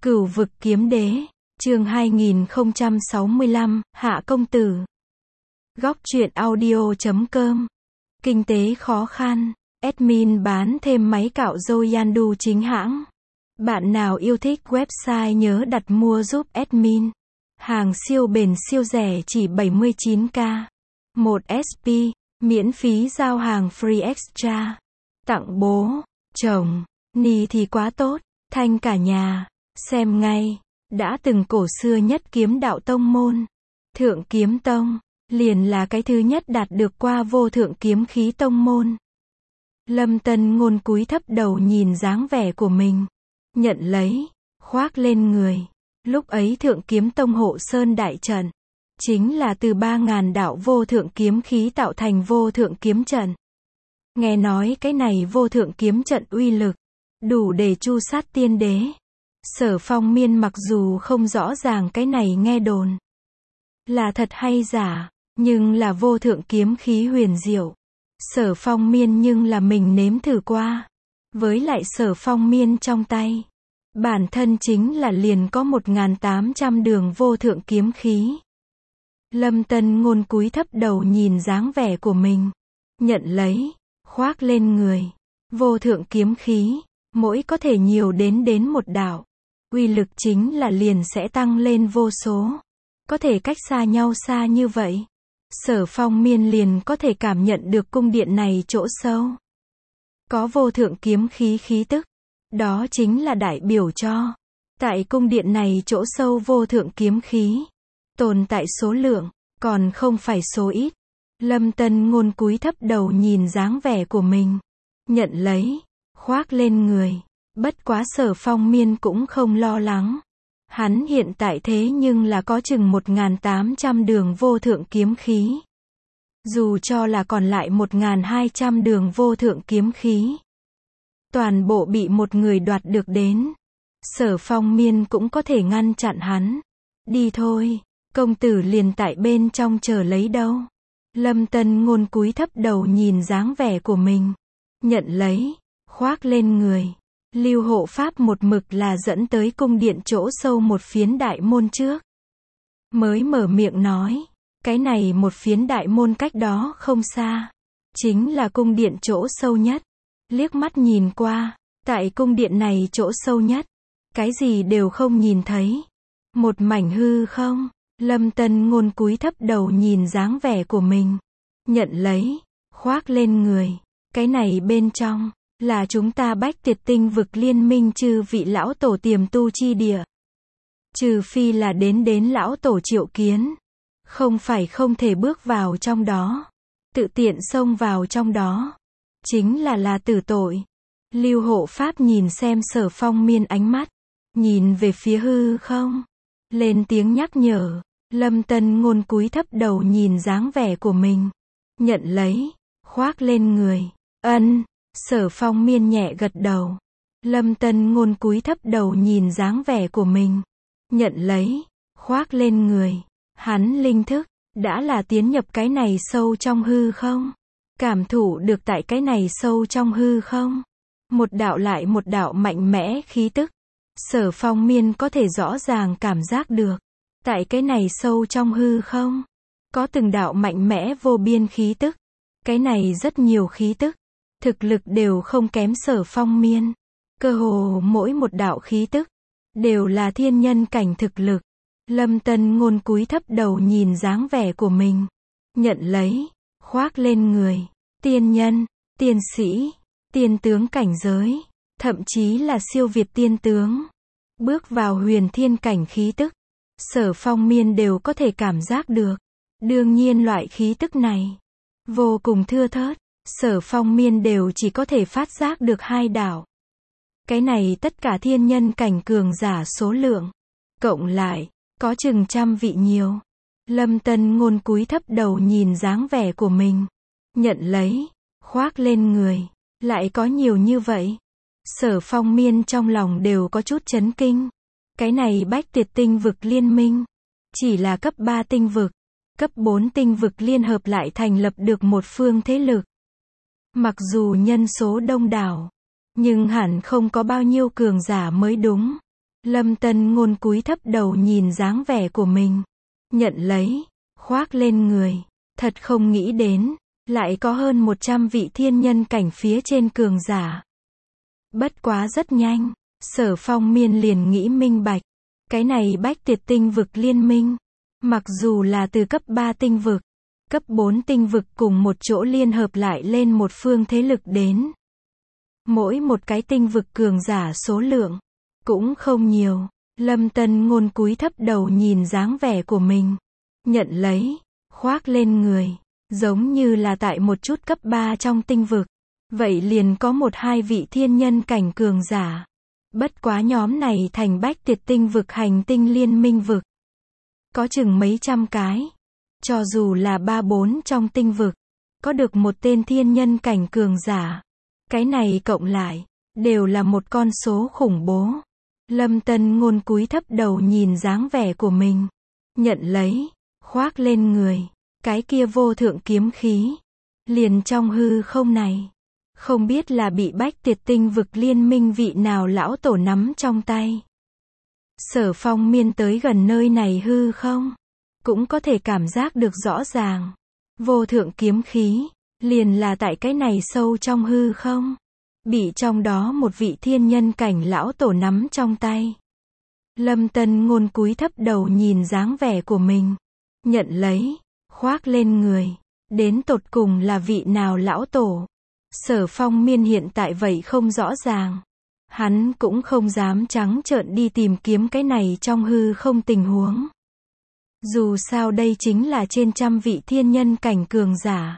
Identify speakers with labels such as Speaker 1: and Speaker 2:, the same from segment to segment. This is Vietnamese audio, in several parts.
Speaker 1: Cửu vực kiếm đế, chương 2065, Hạ công tử. Góc truyện audio.com. Kinh tế khó khăn, admin bán thêm máy cạo râu Yandu chính hãng. Bạn nào yêu thích website nhớ đặt mua giúp admin. Hàng siêu bền siêu rẻ chỉ 79k. 1 SP, miễn phí giao hàng free extra. Tặng bố, chồng, ni thì quá tốt, thanh cả nhà. Xem ngay, đã từng cổ xưa nhất kiếm đạo tông môn. Thượng kiếm tông, liền là cái thứ nhất đạt được qua vô thượng kiếm khí tông môn. Lâm Tân Ngôn cúi thấp đầu nhìn dáng vẻ của mình. Nhận lấy, khoác lên người. Lúc ấy thượng kiếm tông hộ sơn đại trận. Chính là từ 3.000 đạo vô thượng kiếm khí tạo thành vô thượng kiếm trận. Nghe nói cái này vô thượng kiếm trận uy lực, đủ để tru sát tiên đế. Sở Phong Miên mặc dù không rõ ràng cái này nghe đồn là thật hay giả, nhưng là vô thượng kiếm khí huyền diệu. Sở Phong Miên nhưng là mình nếm thử qua. Với lại Sở Phong Miên trong tay, bản thân chính là liền có 1.800 đường vô thượng kiếm khí. Lâm Tân Ngôn cúi thấp đầu nhìn dáng vẻ của mình. Nhận lấy, khoác lên người. Vô thượng kiếm khí, mỗi có thể nhiều đến một đạo. Uy lực chính là liền sẽ tăng lên vô số. Có thể cách xa nhau xa như vậy. Sở Phong Miên liền có thể cảm nhận được cung điện này chỗ sâu. Có vô thượng kiếm khí khí tức. Đó chính là đại biểu cho. Tại cung điện này chỗ sâu vô thượng kiếm khí. Tồn tại số lượng, còn không phải số ít. Lâm Tân Ngôn cúi thấp đầu nhìn dáng vẻ của mình. Nhận lấy, khoác lên người. Bất quá Sở Phong Miên cũng không lo lắng. Hắn hiện tại thế nhưng là có chừng 1.800 đường vô thượng kiếm khí. Dù cho là còn lại 1.200 đường vô thượng kiếm khí, toàn bộ bị một người đoạt được đến. Sở Phong Miên cũng có thể ngăn chặn hắn. Đi thôi, công tử liền tại bên trong chờ lấy đâu. Lâm Tân Ngôn cúi thấp đầu nhìn dáng vẻ của mình. Nhận lấy, khoác lên người. Lưu hộ pháp một mực là dẫn tới cung điện chỗ sâu một phiến đại môn trước. Mới mở miệng nói, cái này một phiến đại môn cách đó không xa. Chính là cung điện chỗ sâu nhất. Liếc mắt nhìn qua, tại cung điện này chỗ sâu nhất, cái gì đều không nhìn thấy. Một mảnh hư không. Lâm Tân Ngôn cúi thấp đầu nhìn dáng vẻ của mình. Nhận lấy, khoác lên người. Cái này bên trong là chúng ta Bách Tiệt Tinh vực liên minh chư vị lão tổ tiềm tu chi địa. Trừ phi là đến lão tổ triệu kiến. Không phải không thể bước vào trong đó. Tự tiện xông vào trong đó. Chính là tử tội. Lưu hộ pháp nhìn xem Sở Phong Miên ánh mắt. Nhìn về phía hư không. Lên tiếng nhắc nhở. Lâm Tân Ngôn cúi thấp đầu nhìn dáng vẻ của mình. Nhận lấy, khoác lên người. Ân. Sở Phong Miên nhẹ gật đầu. Lâm Tân Ngôn cúi thấp đầu nhìn dáng vẻ của mình. Nhận lấy, khoác lên người. Hắn linh thức, đã là tiến nhập cái này sâu trong hư không. Cảm thụ được tại cái này sâu trong hư không. Một đạo lại một đạo mạnh mẽ khí tức. Sở Phong Miên có thể rõ ràng cảm giác được. Tại cái này sâu trong hư không. Có từng đạo mạnh mẽ vô biên khí tức. Cái này rất nhiều khí tức. Thực lực đều không kém Sở Phong Miên. Cơ hồ mỗi một đạo khí tức đều là thiên nhân cảnh thực lực. Lâm Tân Ngôn cúi thấp đầu nhìn dáng vẻ của mình. Nhận lấy, khoác lên người. Tiên nhân, tiên sĩ, tiên tướng cảnh giới, thậm chí là siêu việt tiên tướng. Bước vào huyền thiên cảnh khí tức, Sở Phong Miên đều có thể cảm giác được. Đương nhiên loại khí tức này vô cùng thưa thớt. Sở Phong Miên đều chỉ có thể phát giác được 2 đạo. Cái này tất cả thiên nhân cảnh cường giả số lượng cộng lại, có chừng 100 vị nhiều. Lâm Tân Ngôn cúi thấp đầu nhìn dáng vẻ của mình. Nhận lấy, khoác lên người. Lại có nhiều như vậy. Sở Phong Miên trong lòng đều có chút chấn kinh. Cái này Bách Tiệt Tinh vực liên minh. Chỉ là cấp 3 tinh vực. Cấp 4 tinh vực liên hợp lại thành lập được một phương thế lực. Mặc dù nhân số đông đảo, nhưng hẳn không có bao nhiêu cường giả mới đúng. Lâm Tân Ngôn cúi thấp đầu nhìn dáng vẻ của mình. Nhận lấy, khoác lên người. Thật không nghĩ đến, lại có hơn 100 vị thiên nhân cảnh phía trên cường giả. Bất quá rất nhanh, Sở Phong Miên liền nghĩ minh bạch. Cái này Bách Tuyệt tinh vực liên minh. Mặc dù là từ cấp 3 tinh vực, cấp 4 tinh vực cùng một chỗ liên hợp lại lên một phương thế lực đến. Mỗi một cái tinh vực cường giả số lượng cũng không nhiều. Lâm Tân Ngôn cúi thấp đầu nhìn dáng vẻ của mình. Nhận lấy, khoác lên người. Giống như là tại một chút cấp 3 trong tinh vực. Vậy liền có 1-2 vị thiên nhân cảnh cường giả. Bất quá nhóm này thành Bách Tuyệt tinh vực hành tinh liên minh vực. Có chừng mấy trăm cái. Cho dù là 3-4 trong tinh vực, có được một tên thiên nhân cảnh cường giả. Cái này cộng lại, đều là một con số khủng bố. Lâm Tân Ngôn cúi thấp đầu nhìn dáng vẻ của mình. Nhận lấy, khoác lên người. Cái kia vô thượng kiếm khí. Liền trong hư không này. Không biết là bị Bách Tuyệt tinh vực liên minh vị nào lão tổ nắm trong tay. Sở Phong Miên tới gần nơi này hư không? Cũng có thể cảm giác được rõ ràng. Vô thượng kiếm khí. Liền là tại cái này sâu trong hư không? Bị trong đó một vị thiên nhân cảnh lão tổ nắm trong tay. Lâm Tân Ngôn cúi thấp đầu nhìn dáng vẻ của mình. Nhận lấy, khoác lên người. Đến tột cùng là vị nào lão tổ? Sở Phong Miên hiện tại vậy không rõ ràng. Hắn cũng không dám trắng trợn đi tìm kiếm cái này trong hư không tình huống. Dù sao đây chính là trên trăm vị thiên nhân cảnh cường giả.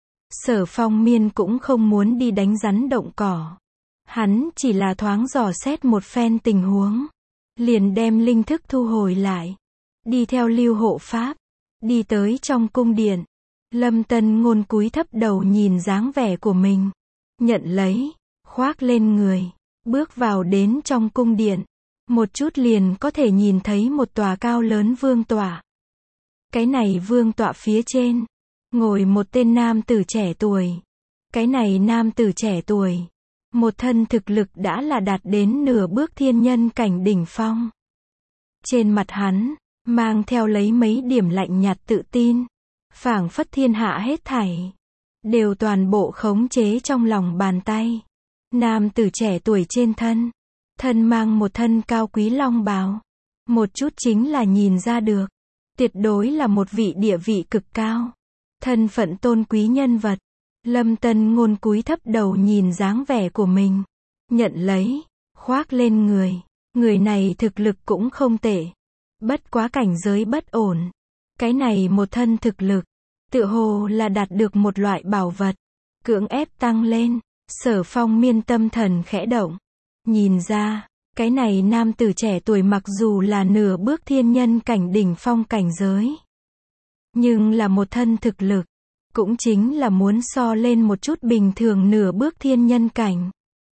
Speaker 1: Sở Phong Miên cũng không muốn đi đánh rắn động cỏ. Hắn chỉ là thoáng dò xét một phen tình huống. Liền đem linh thức thu hồi lại. Đi theo Lưu hộ pháp. Đi tới trong cung điện. Lâm Tân Ngôn cúi thấp đầu nhìn dáng vẻ của mình. Nhận lấy, khoác lên người. Bước vào đến trong cung điện. Một chút liền có thể nhìn thấy một tòa cao lớn vương tọa. Cái này vương tọa phía trên. Ngồi một tên nam tử trẻ tuổi. Cái này nam tử trẻ tuổi. Một thân thực lực đã là đạt đến nửa bước thiên nhân cảnh đỉnh phong. Trên mặt hắn, mang theo lấy mấy điểm lạnh nhạt tự tin. Phảng phất thiên hạ hết thảy. Đều toàn bộ khống chế trong lòng bàn tay. Nam tử trẻ tuổi trên thân. Thân mang một thân cao quý long bào. Một chút chính là nhìn ra được. Tuyệt đối là một vị địa vị cực cao. Thân phận tôn quý nhân vật. Lâm Tân Ngôn cúi thấp đầu nhìn dáng vẻ của mình. Nhận lấy, khoác lên người. Người này thực lực cũng không tệ. Bất quá cảnh giới bất ổn. Cái này một thân thực lực. Tựa hồ là đạt được một loại bảo vật. Cưỡng ép tăng lên. Sở Phong Miên tâm thần khẽ động. Nhìn ra, cái này nam tử trẻ tuổi mặc dù là nửa bước thiên nhân cảnh đỉnh phong cảnh giới. Nhưng là một thân thực lực. Cũng chính là muốn so lên một chút bình thường nửa bước thiên nhân cảnh.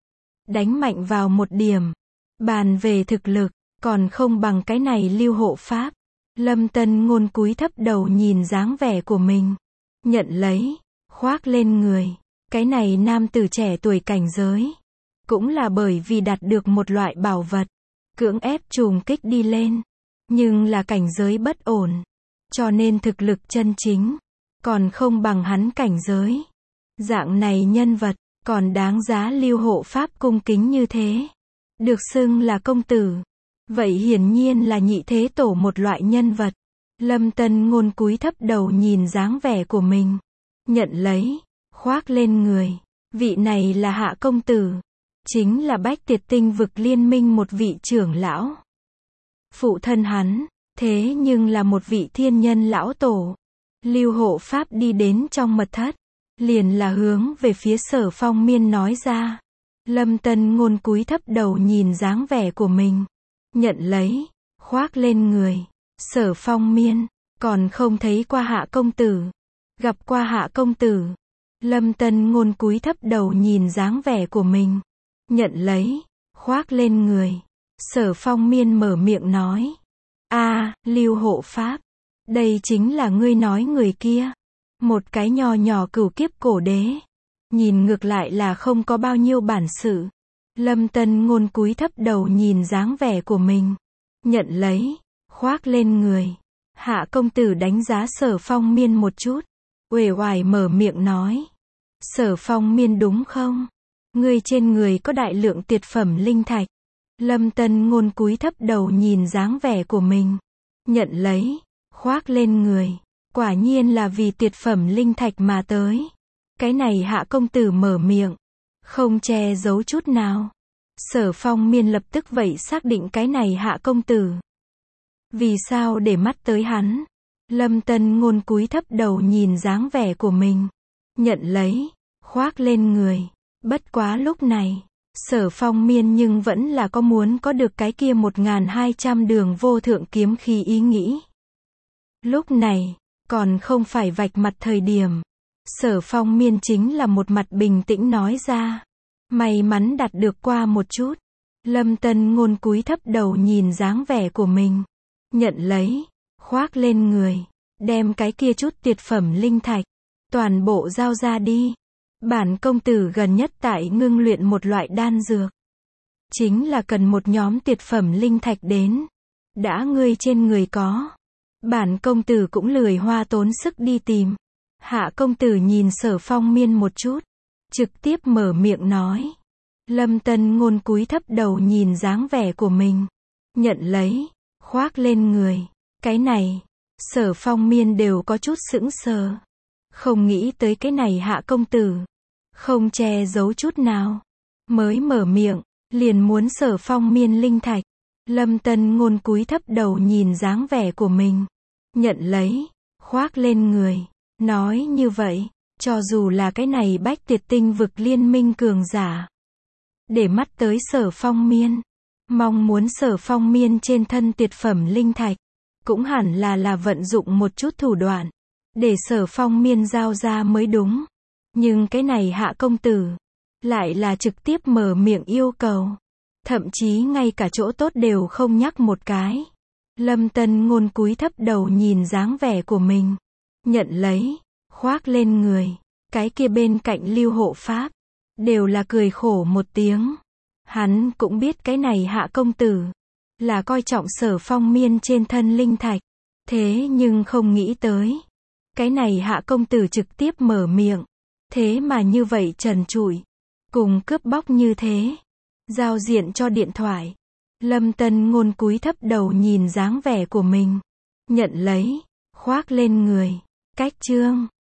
Speaker 1: Đánh mạnh vào một điểm. Bàn về thực lực, còn không bằng cái này Lưu hộ pháp. Lâm Tân Ngôn cúi thấp đầu nhìn dáng vẻ của mình. Nhận lấy, khoác lên người. Cái này nam tử trẻ tuổi cảnh giới. Cũng là bởi vì đạt được một loại bảo vật. Cưỡng ép trùng kích đi lên. Nhưng là cảnh giới bất ổn. Cho nên thực lực chân chính. Còn không bằng hắn cảnh giới. Dạng này nhân vật. Còn đáng giá Lưu hộ pháp cung kính như thế. Được xưng là công tử. Vậy hiển nhiên là nhị thế tổ một loại nhân vật. Lâm Tân Ngôn cúi thấp đầu nhìn dáng vẻ của mình. Nhận lấy, khoác lên người. Vị này là Hạ công tử. Chính là Bách Tuyệt tinh vực liên minh một vị trưởng lão. Phụ thân hắn, thế nhưng là một vị thiên nhân lão tổ. Lưu hộ pháp đi đến trong mật thất. Liền là hướng về phía Sở Phong Miên nói ra. Lâm Tân Ngôn cúi thấp đầu nhìn dáng vẻ của mình. Nhận lấy, khoác lên người. Sở Phong Miên, còn không thấy qua Hạ công tử. Gặp qua Hạ công tử. Lâm Tân Ngôn cúi thấp đầu nhìn dáng vẻ của mình. Nhận lấy, khoác lên người. Sở Phong Miên mở miệng nói. Lưu hộ pháp. Đây chính là ngươi nói người kia. Một cái nho nhỏ cửu kiếp cổ đế. Nhìn ngược lại là không có bao nhiêu bản sự. Lâm Tân Ngôn cúi thấp đầu nhìn dáng vẻ của mình. Nhận lấy, khoác lên người. Hạ công tử đánh giá Sở Phong Miên một chút. Uể oải mở miệng nói. Sở Phong Miên đúng không? Ngươi trên người có đại lượng tuyệt phẩm linh thạch. Lâm Tân Ngôn cúi thấp đầu nhìn dáng vẻ của mình. Nhận lấy, khoác lên người. Quả nhiên là vì tuyệt phẩm linh thạch mà tới. Cái này Hạ công tử mở miệng. Không che giấu chút nào. Sở Phong Miên lập tức vậy xác định cái này Hạ công tử. Vì sao để mắt tới hắn? Lâm Tân Ngôn cúi thấp đầu nhìn dáng vẻ của mình. Nhận lấy, khoác lên người. Bất quá lúc này, Sở Phong Miên nhưng vẫn là có muốn có được cái kia 1200 đường vô thượng kiếm khí ý nghĩ. Lúc này, còn không phải vạch mặt thời điểm. Sở Phong Miên chính là một mặt bình tĩnh nói ra. May mắn đạt được qua một chút. Lâm Tân Ngôn cúi thấp đầu nhìn dáng vẻ của mình. Nhận lấy, khoác lên người. Đem cái kia chút tuyệt phẩm linh thạch. Toàn bộ giao ra đi. Bản công tử gần nhất tại ngưng luyện một loại đan dược. Chính là cần một nhóm tuyệt phẩm linh thạch đến. Đã ngươi trên người có. Bản công tử cũng lười hoa tốn sức đi tìm. Hạ công tử nhìn Sở Phong Miên một chút. Trực tiếp mở miệng nói. Lâm Tân Ngôn cúi thấp đầu nhìn dáng vẻ của mình. Nhận lấy, khoác lên người. Cái này, Sở Phong Miên đều có chút sững sờ. Không nghĩ tới cái này Hạ công tử. Không che giấu chút nào. Mới mở miệng, liền muốn Sở Phong Miên linh thạch. Lâm Tân Ngôn cúi thấp đầu nhìn dáng vẻ của mình. Nhận lấy, khoác lên người. Nói như vậy, cho dù là cái này Bách Tuyệt Tinh vực liên minh cường giả. Để mắt tới Sở Phong Miên. Mong muốn Sở Phong Miên trên thân tuyệt phẩm linh thạch. Cũng hẳn là vận dụng một chút thủ đoạn. Để Sở Phong Miên giao ra mới đúng. Nhưng cái này Hạ công tử. Lại là trực tiếp mở miệng yêu cầu. Thậm chí ngay cả chỗ tốt đều không nhắc một cái. Lâm Tân Ngôn cúi thấp đầu nhìn dáng vẻ của mình. Nhận lấy, khoác lên người. Cái kia bên cạnh Lưu hộ pháp. Đều là cười khổ một tiếng. Hắn cũng biết cái này Hạ công tử. Là coi trọng Sở Phong Miên trên thân linh thạch. Thế nhưng không nghĩ tới. Cái này Hạ công tử trực tiếp mở miệng. Thế mà như vậy trần trụi. Cùng cướp bóc như thế. Giao diện cho điện thoại. Lâm Tân Ngôn cúi thấp đầu nhìn dáng vẻ của mình. Nhận lấy, khoác lên người. Cách chương